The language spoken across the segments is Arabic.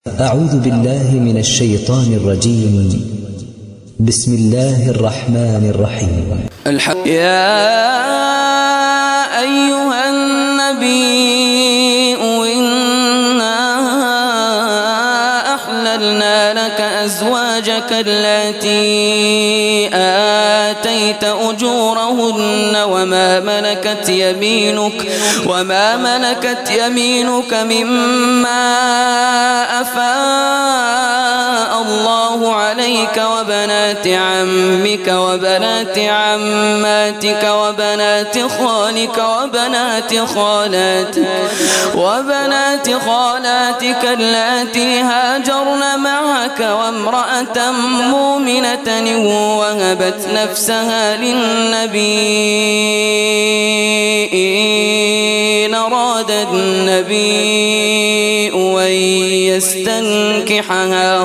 أعوذ بالله من الشيطان الرجيم. بسم الله الرحمن الرحيم. يا أيها النبي إنا أحللنا لك أزواجك التي آتيت أجورهن وما ملكت يمينك مما أفاء الله عليك وبنات عمك وبنات عماتك وبنات خالك وبنات خالاتك اللاتي هاجرن معك وامرأة مؤمنة وهبت نفسها للنبي إن أراد النبي أن يستنكحها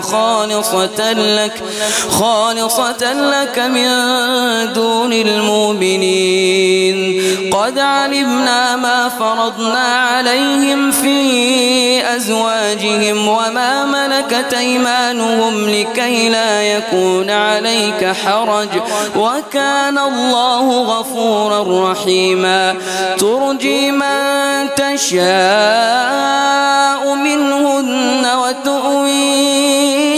خالصة لك من دون المؤمنين. قد علمنا ما فرضنا عليهم في أزواجهم وما ملكت أيمانهم لكي لا يكون عليك حرج وكان الله غفورا رحيما. ترجي من تشاء منهن وتؤوي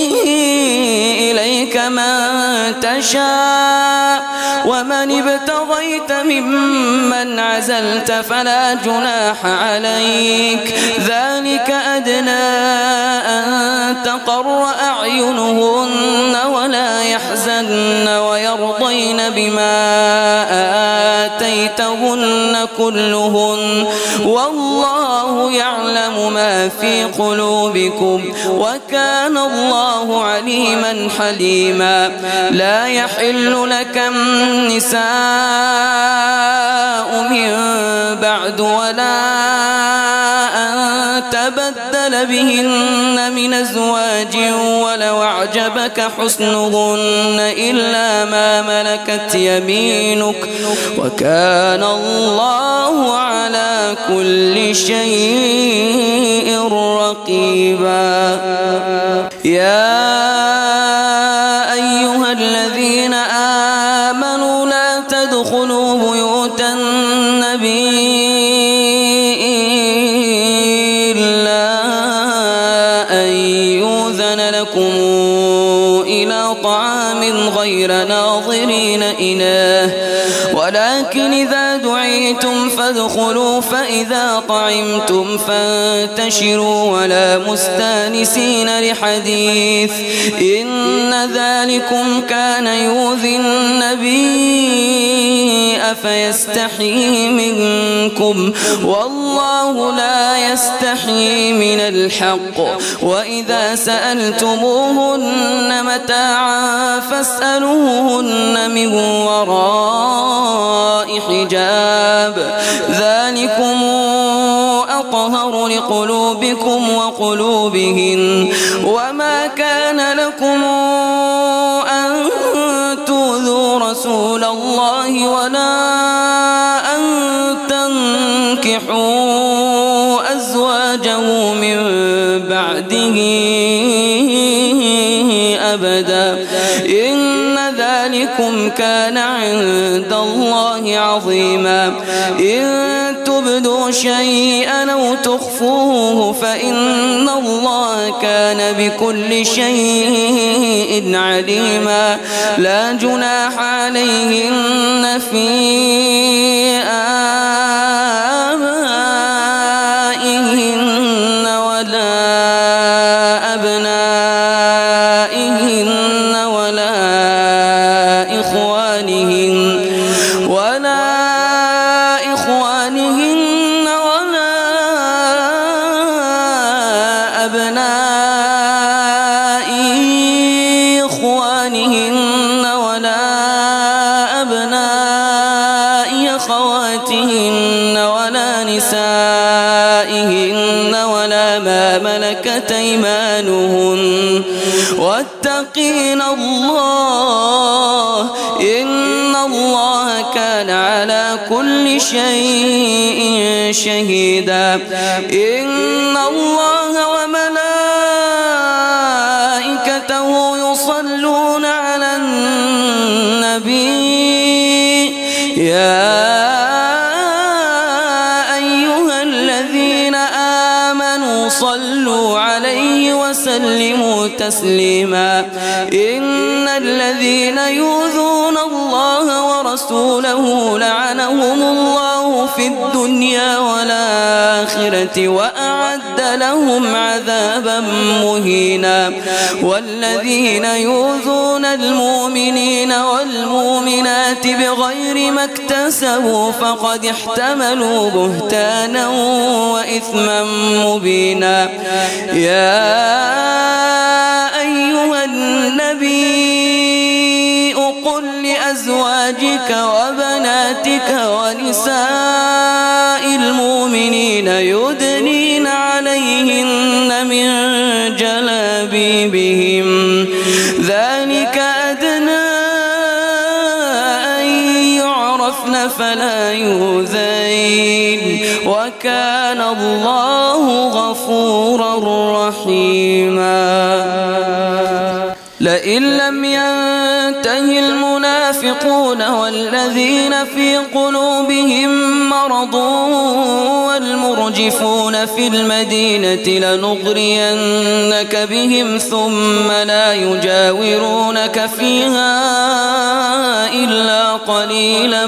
إليك من تشاء ومن ابتغيت ممن عزلت فلا جناح عليك. ذلك أدنى أن تقر أعينهن ولا يحزن ويرضين بما آتيتهن كلهن والله يعلم ما في قلوبكم وكان الله عليما حليما. لا يحل لك النساء من بعد ولا أن تبدل بهن من أزواج ولو أعجبك حسنهن إلا ما ملكت يمينك وكان الله على كل شيء رقيبا. يا أيها الذين آمنوا لا تدخلوا بيوت النبي إلا أن يؤذن لكم إلى طعام غير ناظرين إناه ولكن إذا دعيتم فادخلوا فإذا طعمتم فانتشروا ولا مستانسين لحديث إن ذلكم كان يؤذي النبي أفيستحيي منكم والله لا يستحيي من الحق. وإذا سألتموهن متاعا فاسألوهن من وراء حجاب ذلكم أطهر لقلوبكم وقلوبهن. وما كان لكم أن تؤذوا رسول الله ولا أن تنكحوا أزواجه من بعده أبدا إن ذلكم كان عند الله عظيما. إن تبدوا شيئا أو تخفوه فإن الله كان بكل شيء عليما. لا جناح عليهن في آبائهن ولا أبنائهن ولا إخوانهن ولا أبناء إخوانهن ولا أبناء أخواتهن ولا نسائهن ولا ما ملكت أيمانهن واتقين الله إن الله كان على كل شيء شهيدا. إن الله وملائكته ورسوله يصلون على النبي يا أيها الذين آمنوا صلوا عليه وسلموا تسليما إن الذين يؤذون الله ورسوله لعنهم الله في الدنيا والآخرة وأعد لهم عذابا مهينا والذين يؤذون المؤمنين والمؤمنات بغير ما اكتسبوا فقد احتملوا بهتانا وإثما مبينا يا أيها النبي قل لأزواجك وبناتك ونساء المؤمنين يدنين عليهن من جلابيبهم ذلك أدنى أن يعرفن فلا يؤذين وكان الله غفورا رحيما لئن لم ينته المنافقون والذين في قلوبهم مرض والمرجفون في المدينة لنغرينك بهم ثم لا يجاورونك فيها إلا قليلا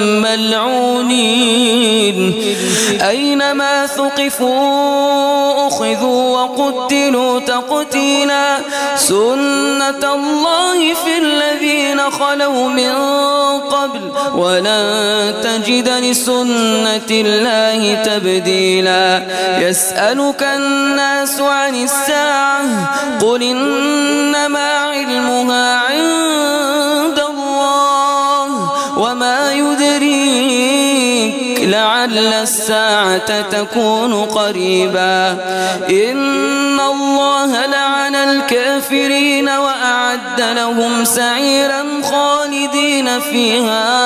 ملعونين أينما ثقفوا أخذوا وقتلوا تقتيلا سنة الله في الذين خلوا من قبل ولن تجد لسنة الله تبديلا يسألك الناس عن الساعة قل إنما علمها عند الله وما يدريك لعل الساعة تكون قريبا إن الله لعن الكافرين وأعد لهم سعيرا خالدين فيها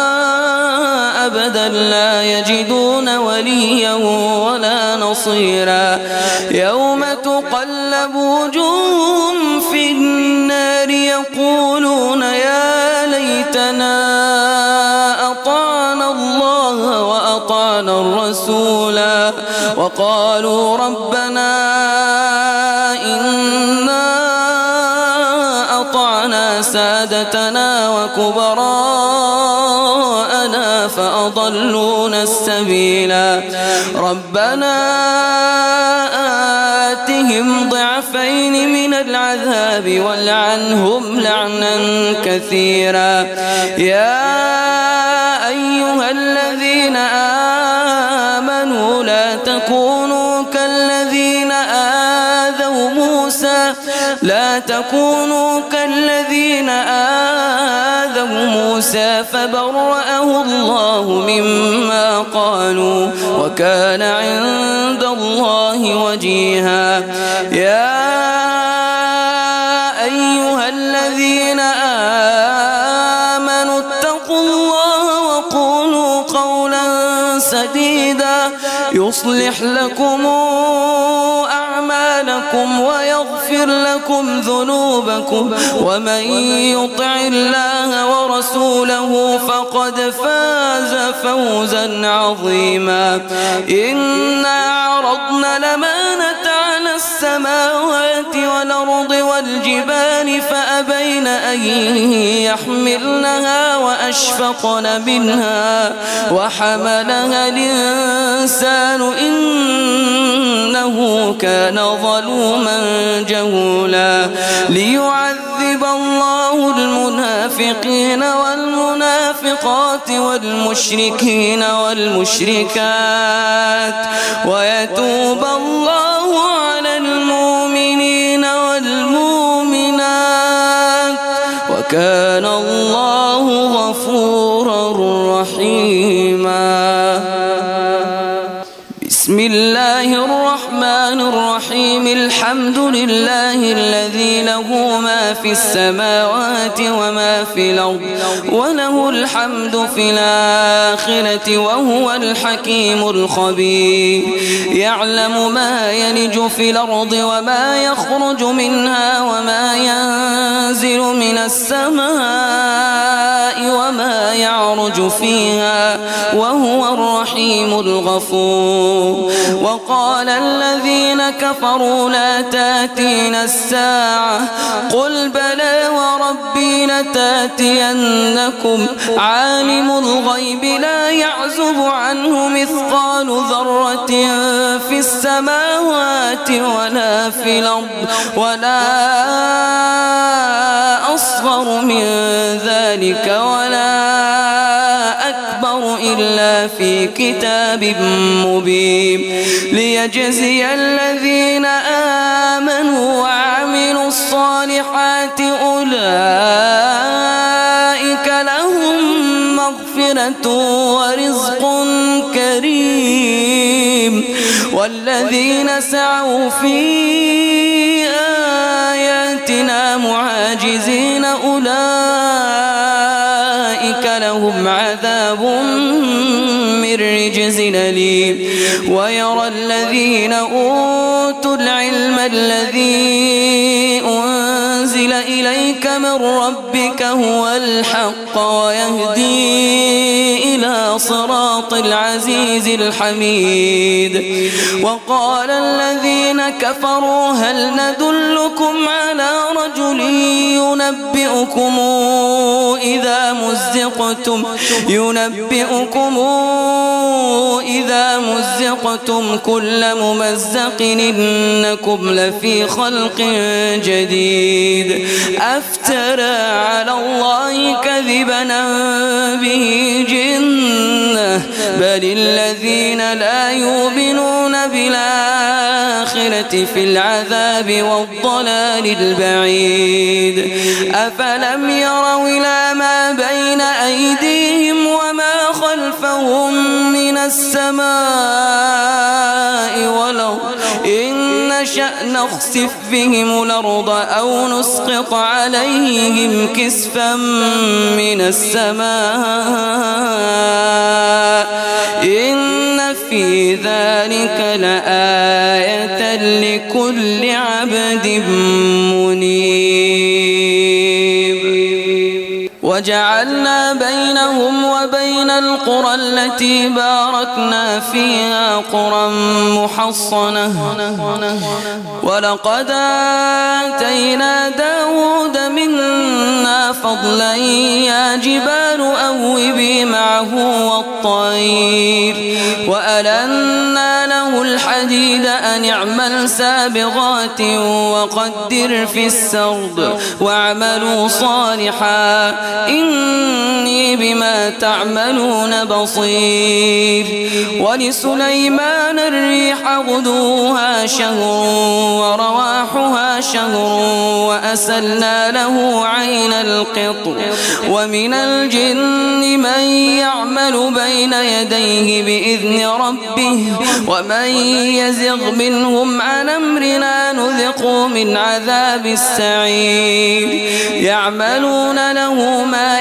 أبدا لا يجدون وليا ولا نصيرا يوم تقلب وجوههم في النار يقولون يا ليتنا أطعنا الله وأطعنا الرسولا وقالوا ربنا إنا أطعنا سادتنا وكبراءنا فأضلونا السبيلا ربنا آتهم ضعفين من العذاب والعنهم لعنا كثيرا يا أيها الذين آمنوا لا تكونوا كالذين آذوا موسى فبرأه الله مما قالوا وكان عند الله وجيها يا أيها الذين آمنوا اتقوا الله وقولوا قولا سديدا يصلح لكم أعمالكم ويغفر لكم ذنوبكم ومن يطع الله ورسوله فقد فاز فوزا عظيما إنا عرضنا الأمانة على السماوات والأرض والجبال فأبين أن يحملنها وأشفقن منها وحملها الإنسان إنه كان ظلوما جهولا ليعذب الله المنافقين والمنافقات والمشركين والمشركات ويتوب الله على المؤمنين والمؤمنات وكان الله غفورا رحيما بسم الله الرحمن الرحيم الحمد لله الذي له ما في السماوات وما في الأرض وله الحمد في الآخرة وهو الحكيم الخبير يعلم ما يلج في الأرض وما يخرج منها وما ينزل من السماء وما يعرج فيها وهو الرحيم الغفور وقال الذين كفروا لا تأتينا الساعة قل بلى وربي لتأتينكم عالم الغيب لا يعزب عنه مثقال ذرة في السماوات ولا في الأرض ولا أصغر من ذلك ولا أكبر إلا في كتاب مبين ليجزي الذين آمنوا وعملوا الصالحات أولئك لهم مغفرة ورزق كريم والذين سعوا في آياتنا معاجزين أولئك لهم عذاب من رجز أليم ويرى الذين أوتوا العلم الذي أنزل إليك من ربك هو الحق ويهدي إلى صراط العزيز الحميد وقال الذين كفروا هل ندلكم على رجل ينبئكم إذا مزقتم كل ممزق إنكم لفي خلق جديد أفترى على الله كذبا به جنة بل الذين لا يؤمنون بالآخرة في العذاب والضلال البعيد أفلم يروا إلى ما بين أيديهم وما خلفهم من السماء والأرض إن نشأ نخسف بهم الأرض أو نسقط عليهم كسفا من السماء إن في ذلك لآية لكل عبد منيب وجعلنا بينهم وبين القرى التي باركنا فيها قرى محصنة ولقد آتينا داود منا فضلا يا جبال أوبي معه والطير وألنا له الحديد أن اعمل سابغات وقدر في السرد واعملوا صالحا إني بما تعملون بصير ولسليمان الريح غدوها شهر ورواحها شهر وأسلنا له عين القطر ومن الجن من يعمل بين يديه بإذن ربه ومن يزغ منهم عن أمرنا نذقه من عذاب السعير يعملون له ما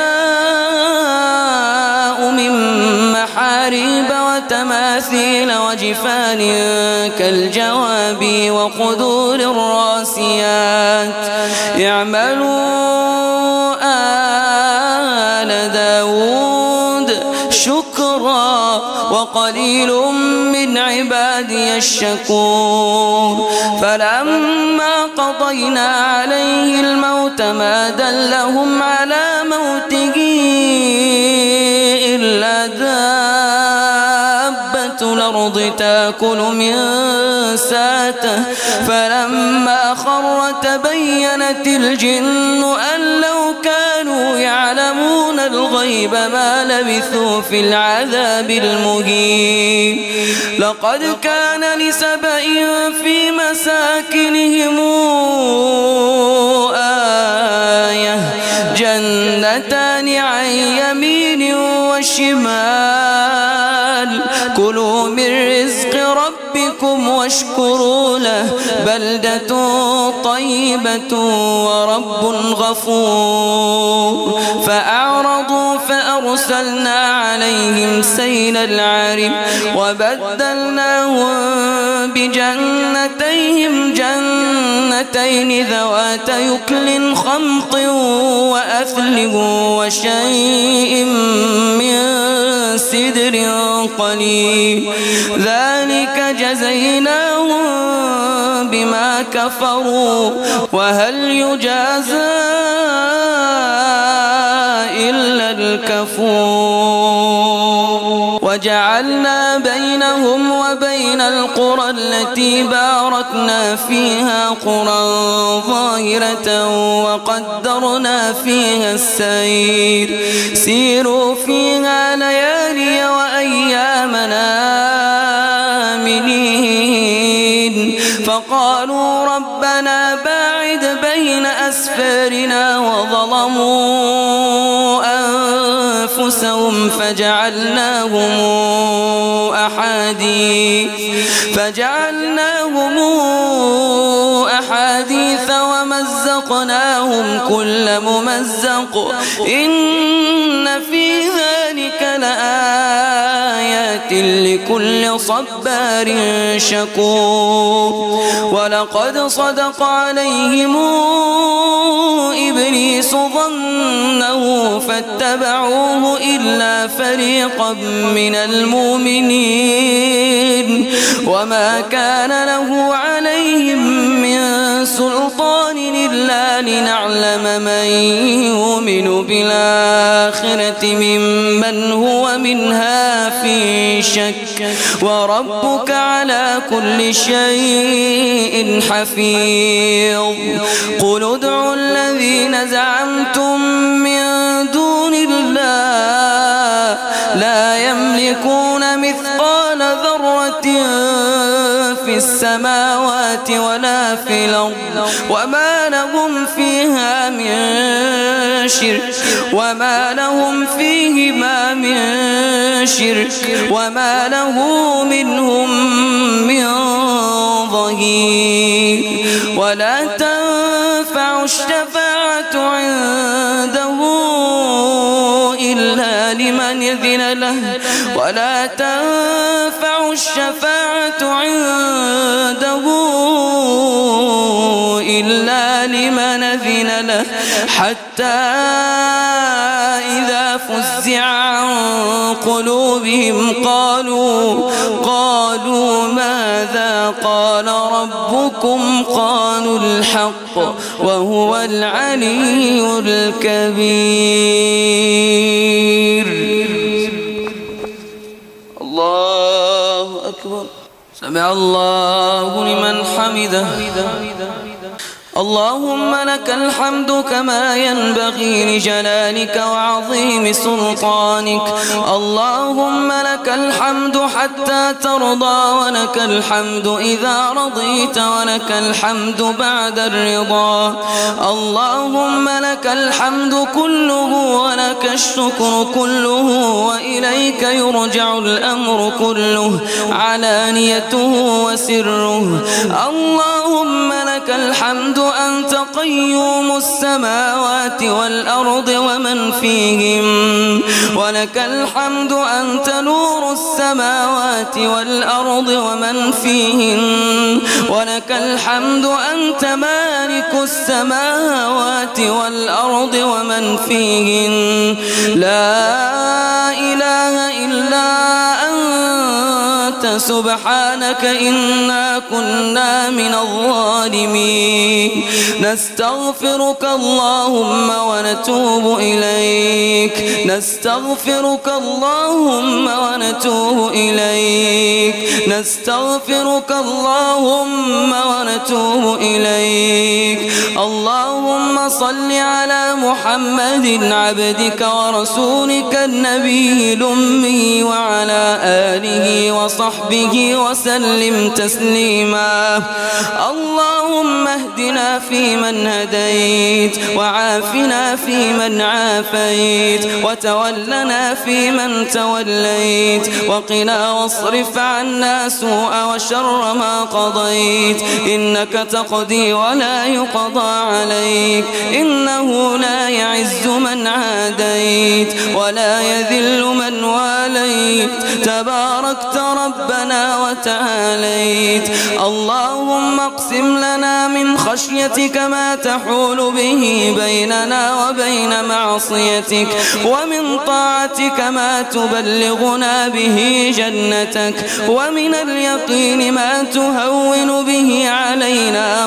يشاء من محاريب وتماثيل وجفان كالجواب وقدور الراسيات يعملوا آل داود شكرا وقليل من عبادي الشكور فلما قضينا عليه الموت ما دلهم على موته إلا دابة الأرض تأكل من ساته فلما خر تبينت الجن أن لو كانوا يعلمون الغيب ما لبثوا في العذاب المهين لقد كان لسبأ في مساكنهم آية جنتان عن يمين وشمال كلوا من رزق ربكم واشكروا له بلدة طيبة ورب غفور. فأعرضوا فأرسلنا عليهم سيل العرم وبدلناهم بجنتيهم جنتين ذوات يكل خمط وأثل وشيء من سدر قليل ذلك جزيناهم بما كفروا وهل يجازى إلا الكفور. وجعلنا بينهم وبين القرى التي باركنا فيها قرى ظاهرة وقدرنا فيها السير سيروا فيها ليالي وأيامنا آمنين. فقالوا ربنا باعد بين أسفارنا وظلموا أنفسهم فجعلناهم أحاديث ومزقناهم كل ممزق إن في ذلك لآيات لكل صبار شكور. ولقد صدق عليهم إبليس ظنه فاتبعوه إلا فريقا من المؤمنين وما كان له عليهم من سلطان إلا لنعلم من يؤمن بالآخرة ممن هو منها في شك وربك على كل شيء حفيظ. قل ادعوا الذين زعمتم من دون الله لا يملكون مثقال ذرة في السماوات ولا في الأرض وما لهم فيها من شرك وما لهم فيهما من شرك وما له منهم من ظهير. ولا تنفع الشفاعة عنده إلا لمن إذن له ولا تنفع الشفاعة عنده إلا لمن أذن له حتى إذا فزع عن قلوبهم قالوا ماذا قال ربكم قالوا الحق وهو العلي الكبير. الله أكبر. سمع الله لمن حمده. اللهم لك الحمد كما ينبغي لجلالك وعظيم سلطانك. اللهم لك الحمد حتى ترضى ولك الحمد إذا رضيت ولك الحمد بعد الرضا. اللهم لك الحمد كله ولك الشكر كله وإليك يرجع الأمر كله علانيته وسره. اللهم لك الحمد أنت قيوم السماوات والأرض ومن فيهم ولك الحمد أنت نور السماوات والأرض ومن فيهن ولك الحمد أنت مالك السماوات والأرض ومن فيهن لا إله إلا أنت سبحانك إنا كنا من الظالمين. نستغفرك اللهم ونتوب إليك. نستغفرك اللهم ونتوب إليك. نستغفرك اللهم ونتوب إليك. اللهم صل على محمد عبدك ورسولك النبي الأمي وعلى آله وصحبه وسلم تسليما. اللهم اهدنا فيمن هديت وعافنا فيمن عافيت وتولنا فيمن توليت وقنا واصرف عنا سوء وشر ما قضيت إنك تقضي ولا يقضى عليك إنه لا يعز من عاديت ولا يذل من واليت تباركت ربنا وتعاليت. اللهم اقسم لنا من خشيتك ما تحول به بيننا وبين معصيتك ومن طاعتك ما تبلغنا به جنتك ومن اليقين ما تهون به علينا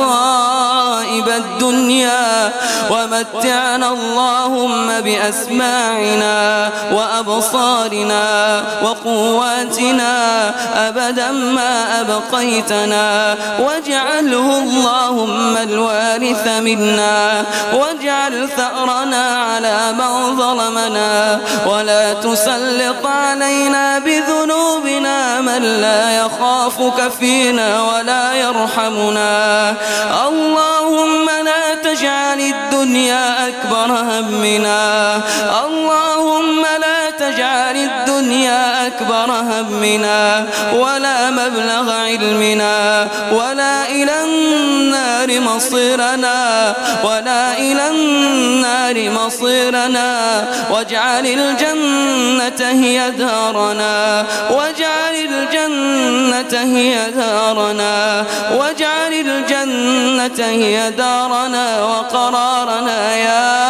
مصائب الدنيا ومتعنا اللهم بأسماعنا وأبصارنا وقواتنا أبدا ما أبقيتنا واجعله اللهم الوارث منا واجعل ثأرنا على من ظلمنا ولا تسلط علينا بذنوبنا من لا يخافك فينا ولا يرحمنا. اللهم لا تجعل الدنيا أكبر همنا اللهم لا تجعل الدنيا أكبر همنا ولا مبلغ علمنا ولا إلى النار مصيرنا ولا إلى النار مصيرنا واجعل الجنة هي دارنا واجعل الجنة هي دارنا واجعل الجنة هي دارنا وقرارنا يا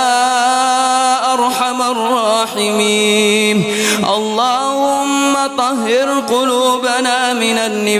أرحم الراحمين. اللهم طهر قلوبنا من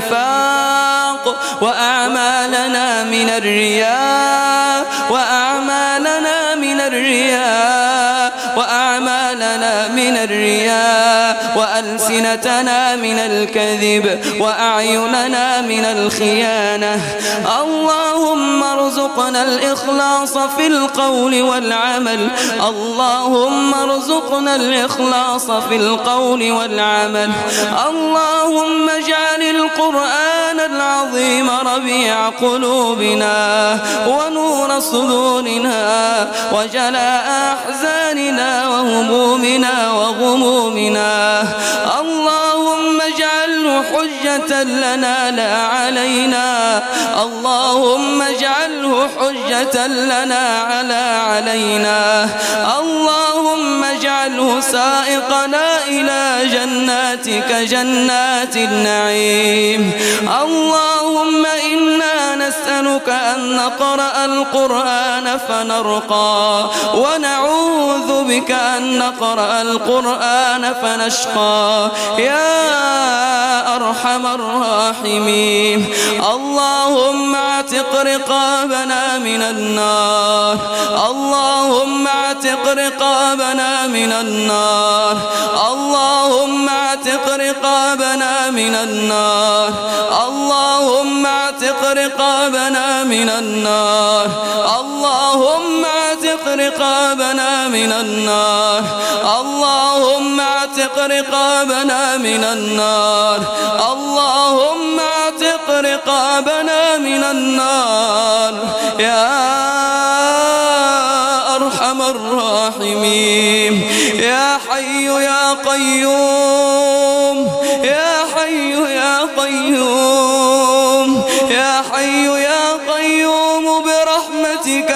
النفاق وأعمالنا من الرياء وأعمالنا من الرياء وأعمالنا من الرياء وألسنتنا من الكذب وأعيننا من الخيانة. اللهم ارزقنا الإخلاص في القول والعمل اللهم ارزقنا الإخلاص في القول والعمل. اللهم اجعل القرآن العظيم ربيع قلوبنا ونور صدورنا وجلاء أحزاننا وهمومنا وغمومنا. اللهم اجعله حجة لنا لا علينا اللهم اجعله حجة لنا علينا. اللهم اجعله سائقنا إلى جناتك جنات النعيم. اللهم إنا نسألك أن نقرأ القرآن فنرقى ونعوذ بك أن نقرأ القرآن فنشقى يا أرحم الراحمين. اللهم اعتق رقابنا من النار اللهم اعتق رقابنا من النار اللهم اعتق رقابنا من النار اللهم اعتق رقابنا من النار اللهم اعتق رقابنا من النار اللهم اعتق رقابنا من النار اللهم اعتق رقابنا من النار يا أرحم الراحمين. يا حي يا قيوم يا حي يا قيوم يا حي يا قيوم برحمتك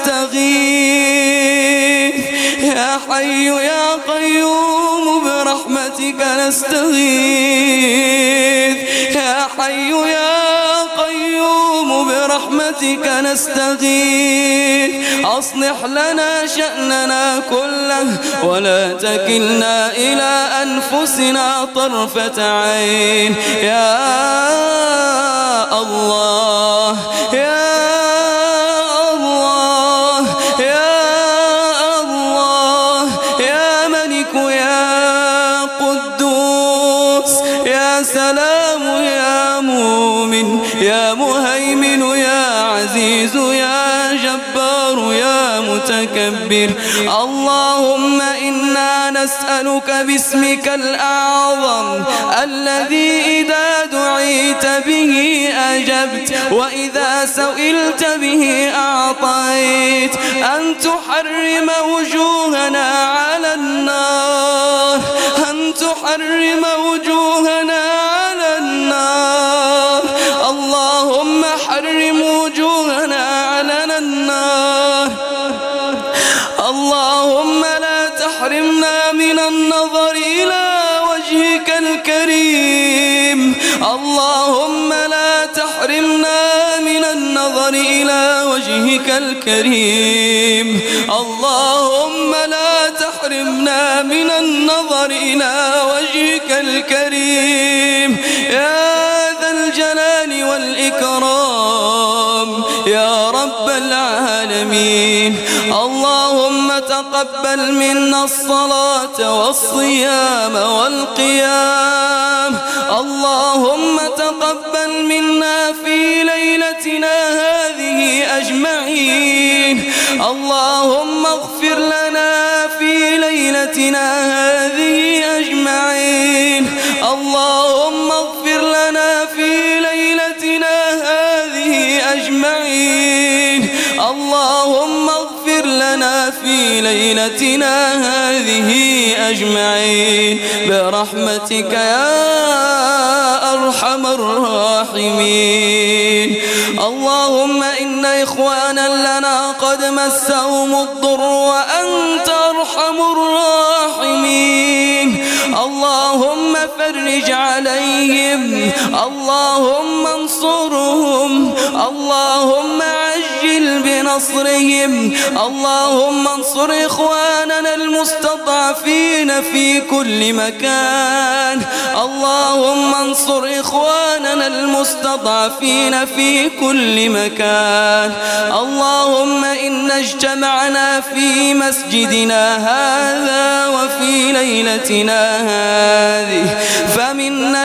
نستغيث يا حي يا قيوم برحمتك نستغيث يا حي يا قيوم برحمتك نستغيث. أصلح لنا شأننا كله ولا تكلنا إلى أنفسنا طرفة عين يا الله يا الله يا الله يا ملك يا قدوس يا سلام يا مؤمن يا مهيمن يا عزيز يا جبار يا متكبر. اللهم إنا نسألك باسمك الأعظم الذي إذا دعيت به أجبت وإذا سئلت به أعطيت أن تحرم وجوهنا على النار، أن تحرم وجوهنا على النار. اللهم حرم وجوهنا على النار. اللهم لا تحرمنا من النظر إلى وجهك الكريم. اللهم لا تحرمنا من النظر إلى وجهك الكريم. اللهم لا تحرمنا من النظر إلى وجهك الكريم يا ذا الجلال والإكرام يا رب العالمين. اللهم تقبل منا الصلاة والصيام والقيام. اللهم تقبل منا في ليلتنا هذه أجمعين. اللهم اغفر لنا في ليلتنا هذه أجمعين. اللهم اغفر لنا في ليلتنا هذه أجمعين. اللهم اغفر لنا في ليلتنا هذه أجمعين برحمتك يا أرحم الراحمين. اللهم إن إخوانا لنا قد مسهم الضر وأنت أرحم الراحمين. اللهم فرج عليهم. اللهم انصرهم. اللهم عجل بنصرهم. اللهم انصر إخواننا المستضعفين في كل مكان. اللهم انصر إخواننا المستضعفين في كل مكان. اللهم إنا اجتمعنا في مسجدنا هذا وفي ليلتنا هذه فمنا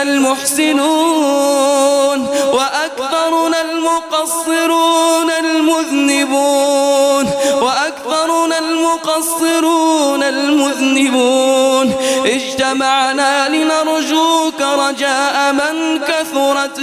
المحسنون وأكثرنا المقصرون المذنبون وأكثرنا المقصرون المذنبون. اجتمعنا لنرجوك رجاء من كثرت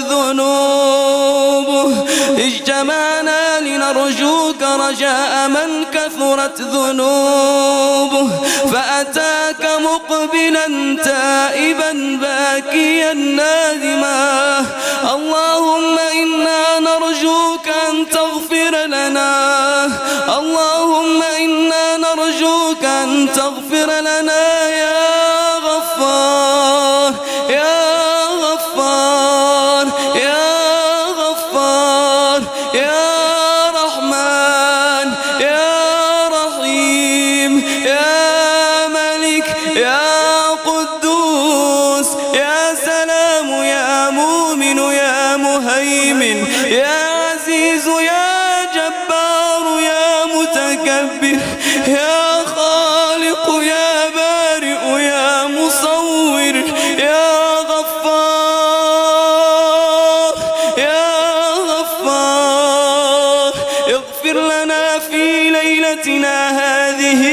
ذنوبه. اجتمعنا لنرجوك رجاء من كثرت ذنوبه فأتاك مقبلا تائبا باكيا نادما. اللهم إنا نرجوك أن تغفر لنا. اللهم إنا نرجوك أن تغفر لنا يا غفار يا غفار يا غفار يا رحمن يا رحيم يا ملك يا قدوس يا سلام يا مؤمن يا مهيمن يا عزيز يا جبار يا متكبر يا خالق يا بارئ يا مصور يا غفار يا غفار. اغفر لنا في ليلتنا هذه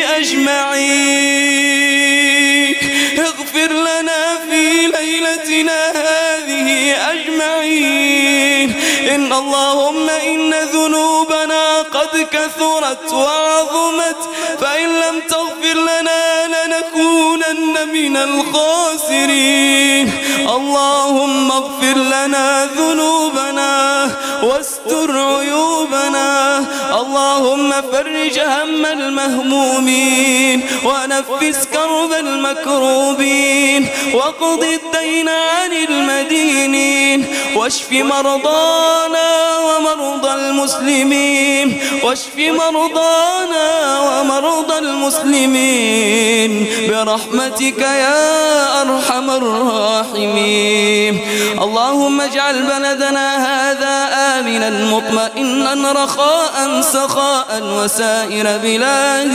أجمعين. اغفر لنا في ليلتنا هذه أجمعين. اللهم إن ذنوبنا قد كثرت وعظمت فإن لم تغفر لنا لنكونن من الخاسرين. اللهم اغفر لنا ذنوبنا واستر عيوبنا. اللهم فرج هم المهمومين ونفس كرب المكروبين واقض الدين عن المدينين واشف مرضانا ومرضى المسلمين. واشف مرضانا ومرضى المسلمين برحمتك يا أرحم الراحمين. اللهم اجعل بلدنا هذا آمنا مطمئنا رخاء سخاء وسائر بلاد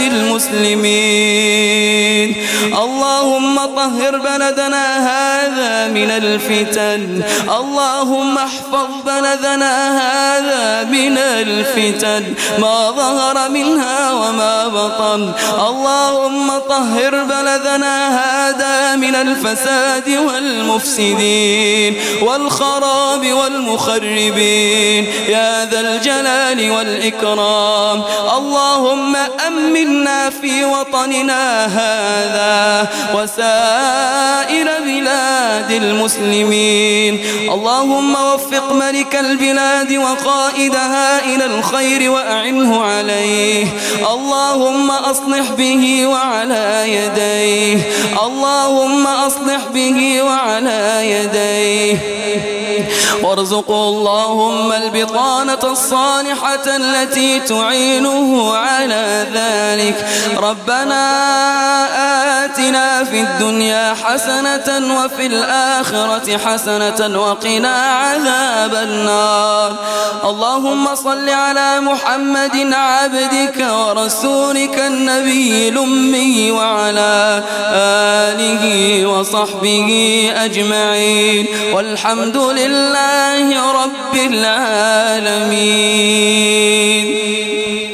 المسلمين. اللهم طهر بلدنا هذا من الفتن الفتن. اللهم احفظ بلدنا هذا من الفتن ما ظهر منها وما بطن. اللهم طهر بلدنا هذا من الفساد والمفسدين والخراب والمخربين يا ذا الجلال والإكرام. اللهم أمنا في وطننا هذا وسائر بلاد المسلمين. اللهم وفق ملك البلاد وقائدها إلى الخير وأعنه عليه. اللهم أصلح به وعلى يديه. اللهم أصلح به وعلى يديه. وارزقه اللهم البطانة الصالحة التي تعينه على ذلك. ربنا آتنا في الدنيا حسنة وفي الآخرة حسنة وقنا عذاب النار. اللهم صل على محمد عبدك ورسولك النبي الأمي وعلى آله وصحبه أجمعين والحمد لله رب العالمين.